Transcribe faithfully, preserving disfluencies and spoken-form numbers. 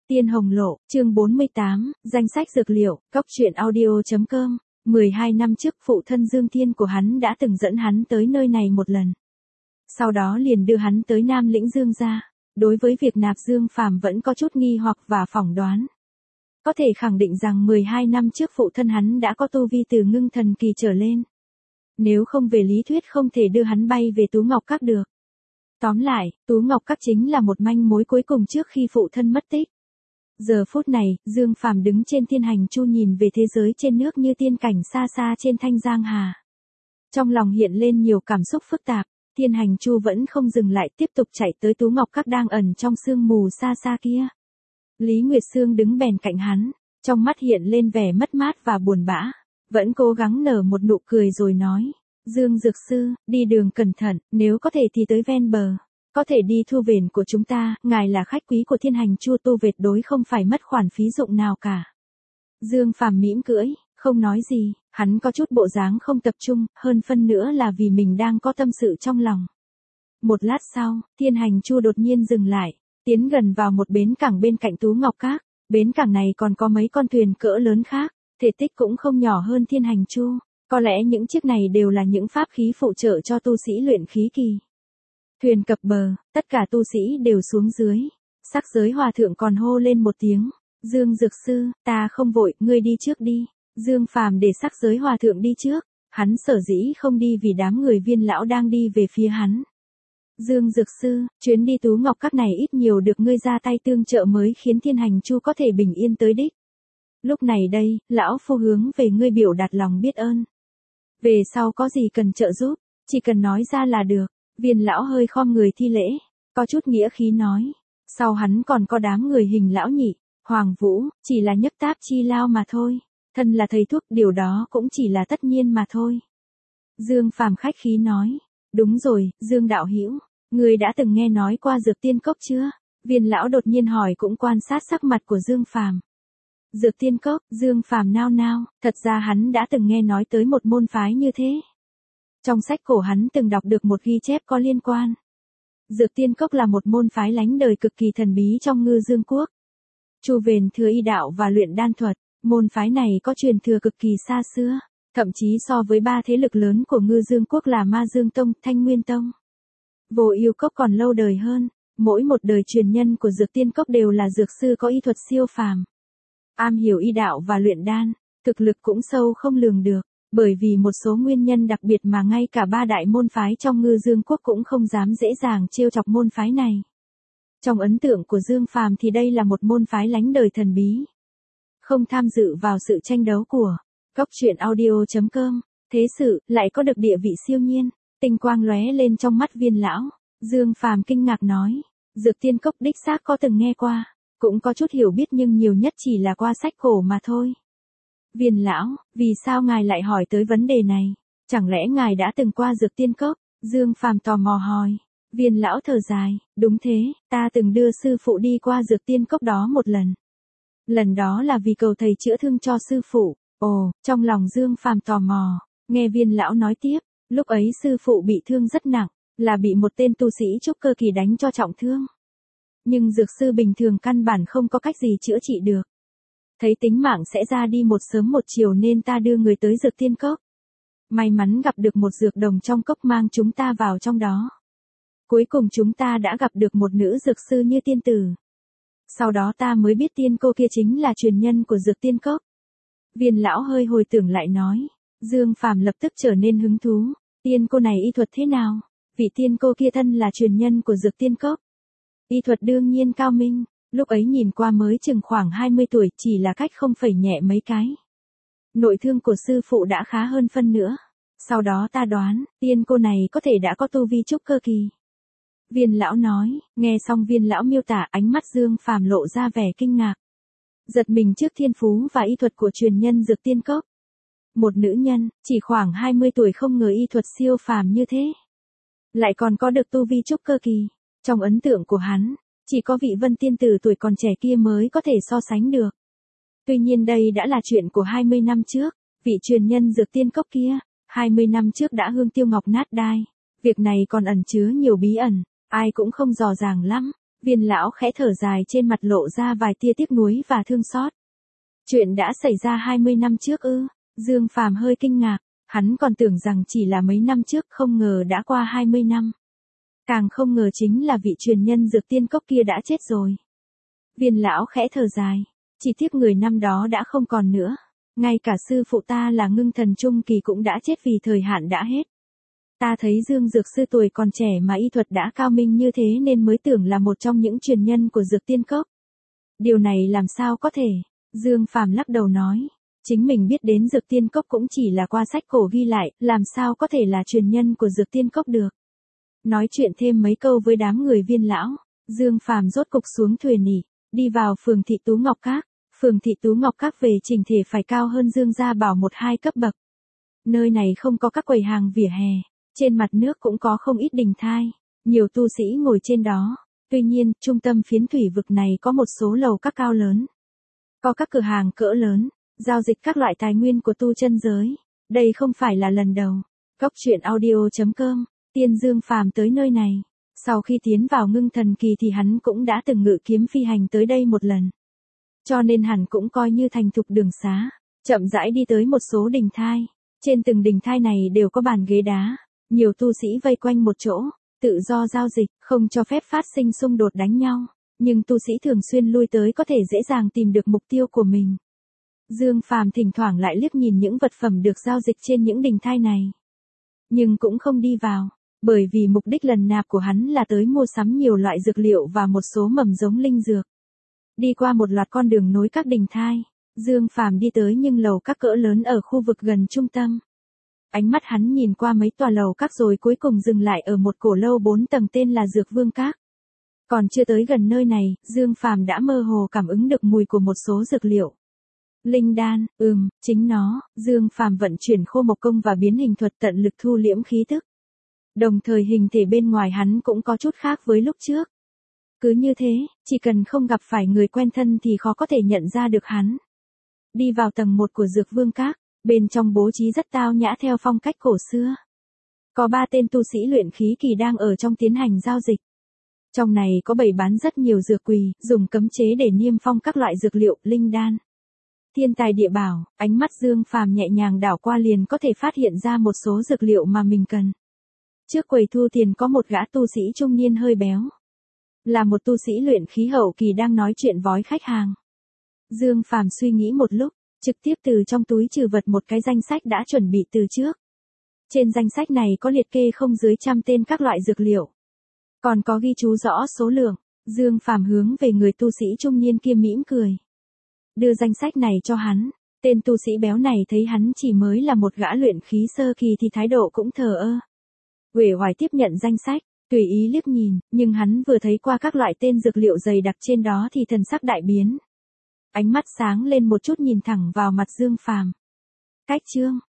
Tiên Hồng Lộ, chương bốn mươi tám, danh sách dược liệu, cóc truyện audio.com. mười hai năm trước phụ thân Dương Thiên của hắn đã từng dẫn hắn tới nơi này một lần. Sau đó liền đưa hắn tới Nam Lĩnh Dương gia. Đối với việc nạp Dương Phàm vẫn có chút nghi hoặc và phỏng đoán. Có thể khẳng định rằng mười hai năm trước phụ thân hắn đã có tu vi từ ngưng thần kỳ trở lên. Nếu không về lý thuyết không thể đưa hắn bay về Tú Ngọc Các được. Tóm lại, Tú Ngọc Các chính là một manh mối cuối cùng trước khi phụ thân mất tích. Giờ phút này, Dương Phàm đứng trên thiên hành chu nhìn về thế giới trên nước như tiên cảnh xa xa trên thanh giang hà. Trong lòng hiện lên nhiều cảm xúc phức tạp, thiên hành chu vẫn không dừng lại tiếp tục chạy tới Tú Ngọc Các đang ẩn trong sương mù xa xa kia. Lý Nguyệt Sương đứng bèn cạnh hắn, trong mắt hiện lên vẻ mất mát và buồn bã, vẫn cố gắng nở một nụ cười rồi nói, Dương Dược Sư, đi đường cẩn thận, nếu có thể thì tới ven bờ. Có thể đi thu vền của chúng ta, ngài là khách quý của thiên hành chu tu vệt đối không phải mất khoản phí dụng nào cả. Dương Phàm mỉm cưỡi, không nói gì, hắn có chút bộ dáng không tập trung, hơn phân nữa là vì mình đang có tâm sự trong lòng. Một lát sau, thiên hành chu đột nhiên dừng lại, tiến gần vào một bến cảng bên cạnh Tú Ngọc Các, bến cảng này còn có mấy con thuyền cỡ lớn khác, thể tích cũng không nhỏ hơn thiên hành chu, có lẽ những chiếc này đều là những pháp khí phụ trợ cho tu sĩ luyện khí kỳ. Thuyền cập bờ, tất cả tu sĩ đều xuống dưới. Sắc giới hòa thượng còn hô lên một tiếng. Dương Dược Sư, ta không vội, ngươi đi trước đi. Dương Phàm để sắc giới hòa thượng đi trước. Hắn sở dĩ không đi vì đám người Viên lão đang đi về phía hắn. Dương Dược Sư, chuyến đi Tú Ngọc Các này ít nhiều được ngươi ra tay tương trợ mới khiến thiên hành chu có thể bình yên tới đích. Lúc này đây, lão phu hướng về ngươi biểu đạt lòng biết ơn. Về sau có gì cần trợ giúp, chỉ cần nói ra là được. Viên lão hơi khom người thi lễ, có chút nghĩa khí nói. Sau hắn còn có đám người Hình lão nhị, Hoàng Vũ, chỉ là nhấp táp chi lao mà thôi. Thân là thầy thuốc, điều đó cũng chỉ là tất nhiên mà thôi. Dương Phàm khách khí nói. Đúng rồi, Dương đạo hữu, người đã từng nghe nói qua Dược Tiên Cốc chưa? Viên lão đột nhiên hỏi cũng quan sát sắc mặt của Dương Phàm. Dược Tiên Cốc, Dương Phàm nao nao, thật ra hắn đã từng nghe nói tới một môn phái như thế. Trong sách cổ hắn từng đọc được một ghi chép có liên quan. Dược Tiên Cốc là một môn phái lánh đời cực kỳ thần bí trong Ngư Dương Quốc. Chu Vền thừa y đạo và luyện đan thuật, môn phái này có truyền thừa cực kỳ xa xưa, thậm chí so với ba thế lực lớn của Ngư Dương Quốc là Ma Dương Tông, Thanh Nguyên Tông. Vô Yêu Cốc còn lâu đời hơn, mỗi một đời truyền nhân của Dược Tiên Cốc đều là dược sư có y thuật siêu phàm. Am hiểu y đạo và luyện đan, thực lực cũng sâu không lường được. Bởi vì một số nguyên nhân đặc biệt mà ngay cả ba đại môn phái trong Ngư Dương Quốc cũng không dám dễ dàng trêu chọc môn phái này. Trong ấn tượng của Dương Phàm thì đây là một môn phái lánh đời thần bí. Không tham dự vào sự tranh đấu của cóc truyện audio.com, thế sự lại có được địa vị siêu nhiên, tinh quang lóe lên trong mắt Viên lão. Dương Phàm kinh ngạc nói, Dược Tiên Cốc đích xác có từng nghe qua, cũng có chút hiểu biết nhưng nhiều nhất chỉ là qua sách cổ mà thôi. Viên lão, vì sao ngài lại hỏi tới vấn đề này? Chẳng lẽ ngài đã từng qua Dược Tiên Cốc? Dương Phàm tò mò hỏi. Viên lão thở dài, đúng thế, ta từng đưa sư phụ đi qua Dược Tiên Cốc đó một lần. Lần đó là vì cầu thầy chữa thương cho sư phụ. Ồ, trong lòng Dương Phàm tò mò, nghe Viên lão nói tiếp, lúc ấy sư phụ bị thương rất nặng, là bị một tên tu sĩ trúc cơ kỳ đánh cho trọng thương. Nhưng dược sư bình thường căn bản không có cách gì chữa trị được. Thấy tính mạng sẽ ra đi một sớm một chiều nên ta đưa người tới Dược Tiên Cốc. May mắn gặp được một dược đồng trong cốc mang chúng ta vào trong đó. Cuối cùng chúng ta đã gặp được một nữ dược sư như tiên tử. Sau đó ta mới biết tiên cô kia chính là truyền nhân của Dược Tiên Cốc. Viên lão hơi hồi tưởng lại nói. Dương Phàm lập tức trở nên hứng thú. Tiên cô này y thuật thế nào? Vị tiên cô kia thân là truyền nhân của Dược Tiên Cốc. Y thuật đương nhiên cao minh. Lúc ấy nhìn qua mới chừng khoảng hai mươi tuổi, chỉ là cách không phẩy nhẹ mấy cái. Nội thương của sư phụ đã khá hơn phân nữa. Sau đó ta đoán, tiên cô này có thể đã có tu vi trúc cơ kỳ. Viên lão nói, nghe xong Viên lão miêu tả, ánh mắt Dương Phàm lộ ra vẻ kinh ngạc. Giật mình trước thiên phú và y thuật của truyền nhân Dược Tiên Cốc. Một nữ nhân, chỉ khoảng hai mươi tuổi không ngờ y thuật siêu phàm như thế. Lại còn có được tu vi trúc cơ kỳ. Trong ấn tượng của hắn, chỉ có vị Vân tiên tử tuổi còn trẻ kia mới có thể so sánh được. Tuy nhiên đây đã là chuyện của hai mươi năm trước, vị truyền nhân Dược Tiên Cốc kia, hai mươi năm trước đã hương tiêu ngọc nát đai. Việc này còn ẩn chứa nhiều bí ẩn, ai cũng không dò dàng lắm. Viên lão khẽ thở dài, trên mặt lộ ra vài tia tiếc nuối và thương xót. Chuyện đã xảy ra hai mươi năm trước ư? Dương Phàm hơi kinh ngạc, hắn còn tưởng rằng chỉ là mấy năm trước, không ngờ đã qua hai mươi năm. Càng không ngờ chính là vị truyền nhân dược tiên cốc kia đã chết rồi. Viên lão khẽ thở dài, chỉ tiếc người năm đó đã không còn nữa. Ngay cả sư phụ ta là Ngưng Thần Trung Kỳ cũng đã chết vì thời hạn đã hết. Ta thấy Dương Dược Sư tuổi còn trẻ mà y thuật đã cao minh như thế nên mới tưởng là một trong những truyền nhân của dược tiên cốc. Điều này làm sao có thể? Dương Phàm lắc đầu nói. Chính mình biết đến dược tiên cốc cũng chỉ là qua sách cổ ghi lại, làm sao có thể là truyền nhân của dược tiên cốc được. Nói chuyện thêm mấy câu với đám người Viên lão, Dương Phàm rốt cục xuống thuyền nghỉ, đi vào phường Thị Tú Ngọc Các. Phường Thị Tú Ngọc Các về trình thể phải cao hơn Dương Gia Bảo một hai cấp bậc. Nơi này không có các quầy hàng vỉa hè, trên mặt nước cũng có không ít đình thai, nhiều tu sĩ ngồi trên đó. Tuy nhiên, trung tâm phiến thủy vực này có một số lầu các cao lớn. Có các cửa hàng cỡ lớn, giao dịch các loại tài nguyên của tu chân giới. Đây không phải là lần đầu. Góc truyện audio chấm com, Tiên Dương Phàm tới nơi này. Sau khi tiến vào Ngưng Thần Kỳ thì hắn cũng đã từng ngự kiếm phi hành tới đây một lần. Cho nên hẳn cũng coi như thành thục đường xá, chậm rãi đi tới một số đình thai. Trên từng đình thai này đều có bàn ghế đá, nhiều tu sĩ vây quanh một chỗ, tự do giao dịch, không cho phép phát sinh xung đột đánh nhau. Nhưng tu sĩ thường xuyên lui tới có thể dễ dàng tìm được mục tiêu của mình. Dương Phàm thỉnh thoảng lại liếc nhìn những vật phẩm được giao dịch trên những đình thai này. Nhưng cũng không đi vào, bởi vì mục đích lần nạp của hắn là tới mua sắm nhiều loại dược liệu và một số mầm giống linh dược. Đi qua một loạt con đường nối các đình thai, Dương Phàm đi tới những lầu các cỡ lớn ở khu vực gần trung tâm. Ánh mắt hắn nhìn qua mấy tòa lầu các rồi cuối cùng dừng lại ở một cổ lâu bốn tầng tên là Dược Vương Các. Còn chưa tới gần nơi này, Dương Phàm đã mơ hồ cảm ứng được mùi của một số dược liệu. Linh đan, ừm, chính nó. Dương Phàm vận chuyển Khô Mộc Công và biến hình thuật tận lực thu liễm khí tức. Đồng thời hình thể bên ngoài hắn cũng có chút khác với lúc trước. Cứ như thế, chỉ cần không gặp phải người quen thân thì khó có thể nhận ra được hắn. Đi vào tầng một của Dược Vương Các, bên trong bố trí rất tao nhã theo phong cách cổ xưa. Có ba tên tu sĩ luyện khí kỳ đang ở trong tiến hành giao dịch. Trong này có bày bán rất nhiều dược quỳ, dùng cấm chế để niêm phong các loại dược liệu, linh đan, thiên tài địa bảo. Ánh mắt Dương Phàm nhẹ nhàng đảo qua liền có thể phát hiện ra một số dược liệu mà mình cần. Trước quầy thu tiền có một gã tu sĩ trung niên hơi béo. Là một tu sĩ luyện khí hậu kỳ đang nói chuyện với khách hàng. Dương Phàm suy nghĩ một lúc, trực tiếp từ trong túi trừ vật một cái danh sách đã chuẩn bị từ trước. Trên danh sách này có liệt kê không dưới trăm tên các loại dược liệu. Còn có ghi chú rõ số lượng. Dương Phàm hướng về người tu sĩ trung niên kia mỉm cười. Đưa danh sách này cho hắn. Tên tu sĩ béo này thấy hắn chỉ mới là một gã luyện khí sơ kỳ thì thái độ cũng thờ ơ. Uể oải tiếp nhận danh sách, tùy ý liếc nhìn, nhưng hắn vừa thấy qua các loại tên dược liệu dày đặc trên đó thì thần sắc đại biến. Ánh mắt sáng lên một chút nhìn thẳng vào mặt Dương Phàm. Cách chương,